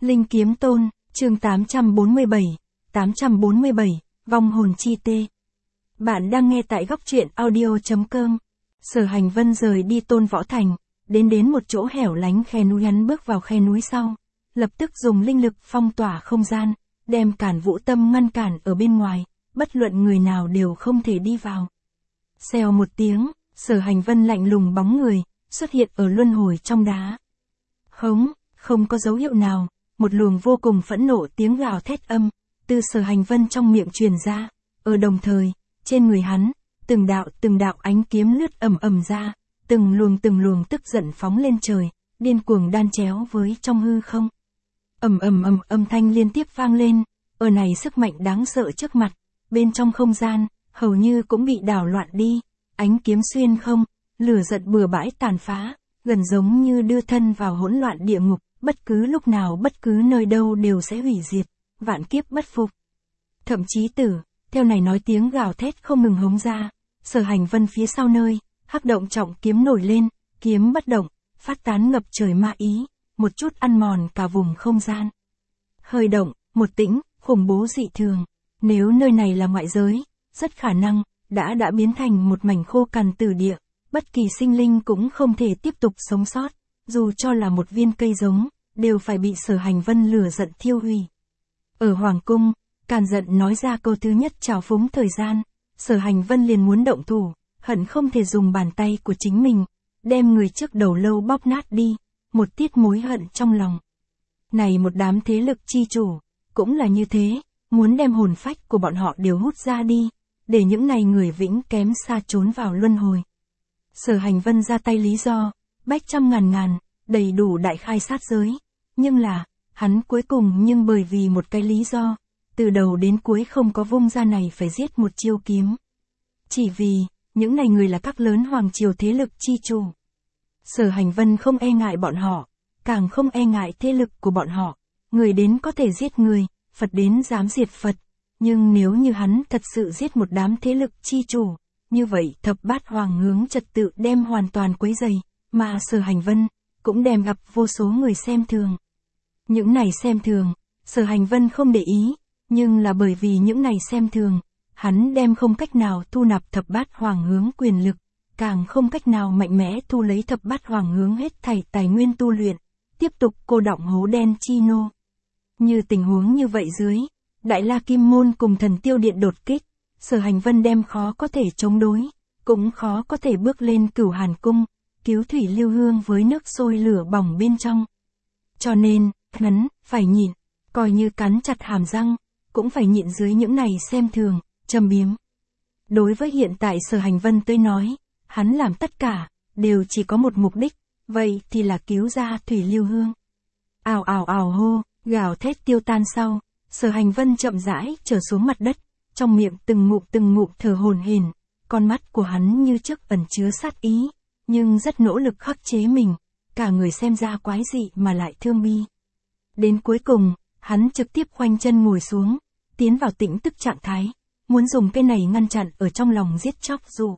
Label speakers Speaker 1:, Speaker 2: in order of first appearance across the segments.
Speaker 1: Linh Kiếm Tôn, chương 847, vong hồn chi tê. Bạn đang nghe tại góc truyện audio.com. Sở Hành Vân rời đi Tôn Võ Thành, đến một chỗ hẻo lánh khe núi, hắn bước vào khe núi sau, lập tức dùng linh lực phong tỏa không gian, đem Cản Vũ Tâm ngăn cản ở bên ngoài, bất luận người nào đều không thể đi vào. Xèo một tiếng, Sở Hành Vân lạnh lùng bóng người, xuất hiện ở luân hồi trong đá. Không có dấu hiệu nào, một luồng vô cùng phẫn nộ tiếng gào thét âm, từ Sở Hành Vân trong miệng truyền ra, ở đồng thời, trên người hắn, từng đạo ánh kiếm lướt ầm ra, từng luồng tức giận phóng lên trời, điên cuồng đan chéo với trong hư không. Âm thanh liên tiếp vang lên, ở này sức mạnh đáng sợ trước mặt, bên trong không gian, hầu như cũng bị đảo loạn đi, ánh kiếm xuyên không, lửa giận bừa bãi tàn phá, gần giống như đưa thân vào hỗn loạn địa ngục, bất cứ lúc nào bất cứ nơi đâu đều sẽ hủy diệt, vạn kiếp bất phục. Thậm chí theo này nói tiếng gào thét không ngừng hống ra, Sở Hành Vân phía sau nơi, hắc động trọng kiếm nổi lên, kiếm bất động, phát tán ngập trời ma ý, một chút ăn mòn cả vùng không gian. Hơi động, một tĩnh, khủng bố dị thường, nếu nơi này là ngoại giới, rất khả năng, đã biến thành một mảnh khô cằn tử địa, bất kỳ sinh linh cũng không thể tiếp tục sống sót, dù cho là một viên cây giống, đều phải bị Sở Hành Vân lửa giận thiêu hủy. Ở Hoàng Cung, Càn Giận nói ra câu thứ nhất trào phúng thời gian, Sở Hành Vân liền muốn động thủ, hận không thể dùng bàn tay của chính mình, đem người trước đầu lâu bóp nát đi, một tiết mối hận trong lòng. Này một đám thế lực chi chủ, cũng là như thế, muốn đem hồn phách của bọn họ đều hút ra đi, để những này người vĩnh kém xa trốn vào luân hồi. Sở Hành Vân ra tay lý do, bách trăm ngàn, đầy đủ đại khai sát giới, nhưng là, hắn cuối cùng bởi vì một cái lý do, từ đầu đến cuối không có vung ra này phải giết một chiêu kiếm. Chỉ vì, những này người là các lớn hoàng triều thế lực chi chủ. Sở Hành Vân không e ngại bọn họ, càng không e ngại thế lực của bọn họ, người đến có thể giết người, Phật đến dám diệt Phật, nhưng nếu như hắn thật sự giết một đám thế lực chi chủ, như vậy thập bát hoàng hướng trật tự đem hoàn toàn quấy rầy, mà Sở Hành Vân cũng đem gặp vô số người xem thường. Những này xem thường, Sở Hành Vân không để ý, nhưng là bởi vì những này xem thường, hắn đem không cách nào thu nạp thập bát hoàng hướng quyền lực, càng không cách nào mạnh mẽ thu lấy thập bát hoàng hướng hết thảy tài nguyên tu luyện, tiếp tục cô đọng hố đen chi nô. Như tình huống như vậy dưới, Đại La Kim Môn cùng Thần Tiêu Điện đột kích, Sở Hành Vân đem khó có thể chống đối, cũng khó có thể bước lên Cửu Hàn Cung, cứu Thủy Lưu Hương với nước sôi lửa bỏng bên trong. Cho nên, hắn phải nhịn, coi như cắn chặt hàm răng, cũng phải nhịn dưới những này xem thường, châm biếm. Đối với hiện tại Sở Hành Vân tới nói, hắn làm tất cả, đều chỉ có một mục đích, vậy thì là cứu ra Thủy Lưu Hương. Ào hô, gào thét tiêu tan sau, Sở Hành Vân chậm rãi trở xuống mặt đất, trong miệng từng ngụm thở hổn hển, con mắt của hắn như trước ẩn chứa sát ý, nhưng rất nỗ lực khắc chế mình, cả người xem ra quái dị mà lại thương bi. Đến cuối cùng, hắn trực tiếp khoanh chân ngồi xuống, tiến vào tĩnh tức trạng thái, muốn dùng cái này ngăn chặn ở trong lòng giết chóc dụ.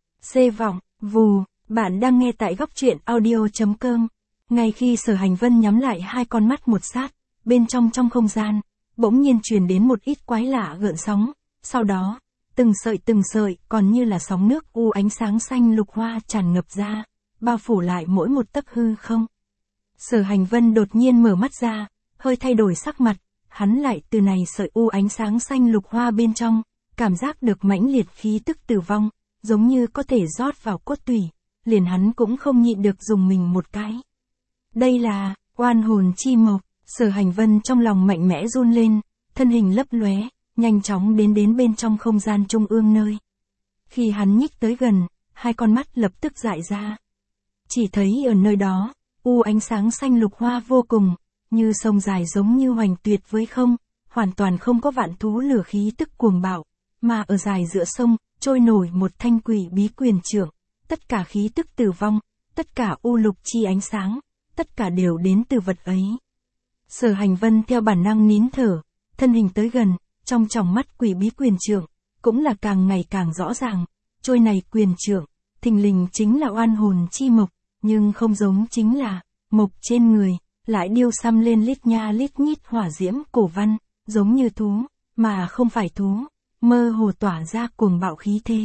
Speaker 1: Bạn đang nghe tại góc truyện audio.com. Ngay khi Sở Hành Vân nhắm lại hai con mắt một sát, bên trong không gian, bỗng nhiên truyền đến một ít quái lạ gợn sóng, sau đó, từng sợi còn như là sóng nước u ánh sáng xanh lục hoa tràn ngập ra, bao phủ lại mỗi một tấc hư không. Sở Hành Vân đột nhiên mở mắt ra, hơi thay đổi sắc mặt, hắn lại từ này sợi u ánh sáng xanh lục hoa bên trong, cảm giác được mãnh liệt khí tức tử vong, giống như có thể rót vào cốt tủy, liền hắn cũng không nhịn được dùng mình một cái. Đây là oan hồn chi mộc. Sở Hành Vân trong lòng mạnh mẽ run lên, thân hình lấp lóe, nhanh chóng đến bên trong không gian trung ương nơi. Khi hắn nhích tới gần, hai con mắt lập tức dại ra. Chỉ thấy ở nơi đó, u ánh sáng xanh lục hoa vô cùng, như sông dài giống như hoành tuyệt với không, hoàn toàn không có vạn thú lửa khí tức cuồng bạo, mà ở dài giữa sông, trôi nổi một thanh quỷ bí quyền trượng, tất cả khí tức tử vong, tất cả u lục chi ánh sáng, tất cả đều đến từ vật ấy. Sở Hành Vân theo bản năng nín thở, thân hình tới gần, trong tròng mắt quỷ bí quyền trượng, cũng là càng ngày càng rõ ràng, trôi này quyền trượng, thình lình chính là oan hồn chi mộc, nhưng không giống chính là, mộc trên người, lại điêu xăm lên lít nha lít nhít hỏa diễm cổ văn, giống như thú, mà không phải thú, mơ hồ tỏa ra cuồng bạo khí thế.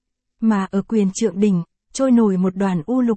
Speaker 1: Mà ở quyền trượng đỉnh, trôi nổi một đoàn u lục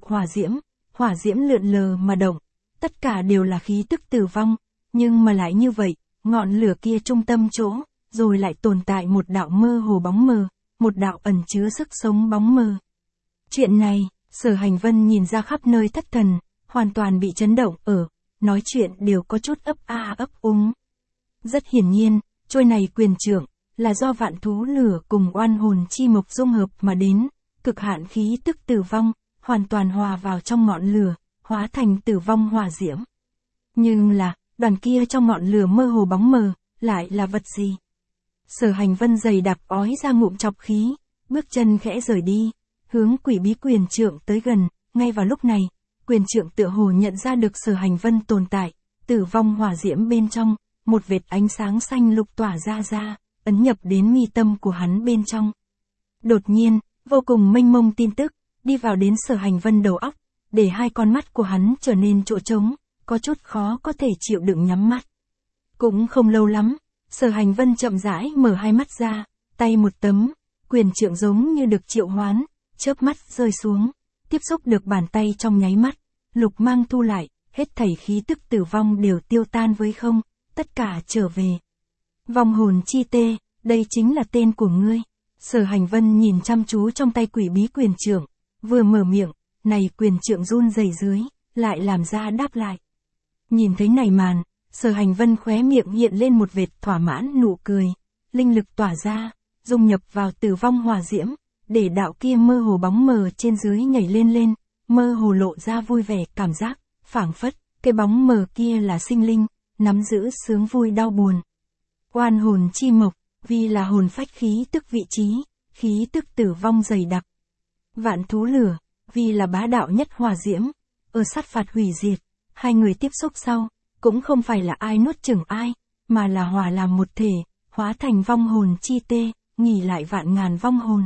Speaker 1: hỏa diễm lượn lờ mà động, tất cả đều là khí tức tử vong, nhưng mà lại như vậy, ngọn lửa kia trung tâm chỗ, rồi lại tồn tại một đạo mơ hồ bóng mờ, một đạo ẩn chứa sức sống bóng mờ. Chuyện này, Sở Hành Vân nhìn ra khắp nơi thất thần, hoàn toàn bị chấn động nói chuyện đều có chút ấp a ấp úng. Rất hiển nhiên, trôi này quyền trượng, là do vạn thú lửa cùng oan hồn chi mộc dung hợp mà đến, cực hạn khí tức tử vong, hoàn toàn hòa vào trong ngọn lửa, hóa thành tử vong hỏa diễm. Nhưng là, đoàn kia trong ngọn lửa mơ hồ bóng mờ, lại là vật gì? Sở Hành Vân giày đạp ói ra ngụm chọc khí, bước chân khẽ rời đi, hướng quỷ bí quyền trượng tới gần, ngay vào lúc này, quyền trượng tựa hồ nhận ra được Sở Hành Vân tồn tại, tử vong hỏa diễm bên trong, một vệt ánh sáng xanh lục tỏa ra, ấn nhập đến mi tâm của hắn bên trong. Đột nhiên, vô cùng mênh mông tin tức, đi vào đến Sở Hành Vân đầu óc, để hai con mắt của hắn trở nên chỗ trống, có chút khó có thể chịu đựng nhắm mắt. Cũng không lâu lắm, Sở Hành Vân chậm rãi mở hai mắt ra, tay một tấm, quyền trượng giống như được triệu hoán, chớp mắt rơi xuống, tiếp xúc được bàn tay trong nháy mắt, lục mang thu lại, hết thảy khí tức tử vong đều tiêu tan với không, tất cả trở về. Vong hồn chi tê, đây chính là tên của ngươi. Sở Hành Vân nhìn chăm chú trong tay quỷ bí quyền trượng, vừa mở miệng, này quyền trượng run rẩy dưới, lại làm ra đáp lại. Nhìn thấy này màn, Sở Hành Vân khóe miệng hiện lên một vệt thỏa mãn nụ cười, linh lực tỏa ra, dung nhập vào tử vong hỏa diễm, để đạo kia mơ hồ bóng mờ trên dưới nhảy lên, mơ hồ lộ ra vui vẻ cảm giác, phảng phất, cái bóng mờ kia là sinh linh, nắm giữ sướng vui đau buồn. Oan hồn chi mộc, vì là hồn phách khí tức vị trí, khí tức tử vong dày đặc. Vạn thú lửa, vì là bá đạo nhất hỏa diễm, ở sát phạt hủy diệt, hai người tiếp xúc sau, cũng không phải là ai nuốt chửng ai, mà là hòa làm một thể, hóa thành vong hồn chi tê, nghỉ lại vạn ngàn vong hồn.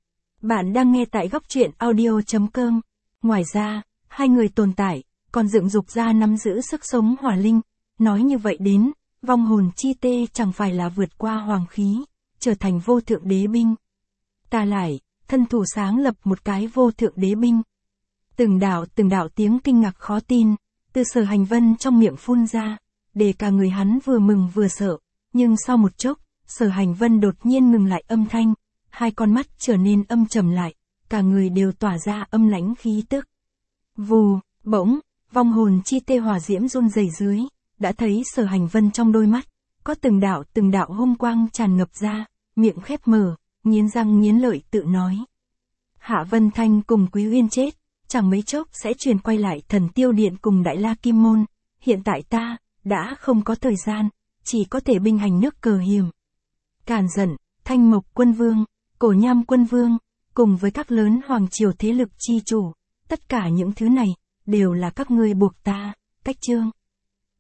Speaker 1: Bạn đang nghe tại góc truyện audio.com. Ngoài ra, hai người tồn tại, còn dựng dục ra nắm giữ sức sống hỏa linh. Nói như vậy đến, vong hồn chi tê chẳng phải là vượt qua hoàng khí, trở thành vô thượng đế binh. Ta lại, thân thủ sáng lập một cái vô thượng đế binh. Từng đạo tiếng kinh ngạc khó tin, từ Sở Hành Vân trong miệng phun ra, để cả người hắn vừa mừng vừa sợ, nhưng sau một chốc, Sở Hành Vân đột nhiên ngừng lại âm thanh, hai con mắt trở nên âm trầm lại, cả người đều tỏa ra âm lãnh khí tức. Vù, bỗng, vong hồn chi tê hỏa diễm run rẩy dưới, đã thấy Sở Hành Vân trong đôi mắt, có từng đạo hung quang tràn ngập ra, miệng khép mở, nghiến răng nghiến lợi tự nói. Hạ Vân Thanh cùng Quý Uyên chết, chẳng mấy chốc sẽ truyền quay lại Thần Tiêu Điện cùng Đại La Kim Môn, hiện tại ta, đã không có thời gian, chỉ có thể binh hành nước Cờ Hiểm. Càn Dận, Thanh Mộc Quân Vương, Cổ Nham Quân Vương, cùng với các lớn hoàng triều thế lực chi chủ, tất cả những thứ này, đều là các ngươi buộc ta, cách chương.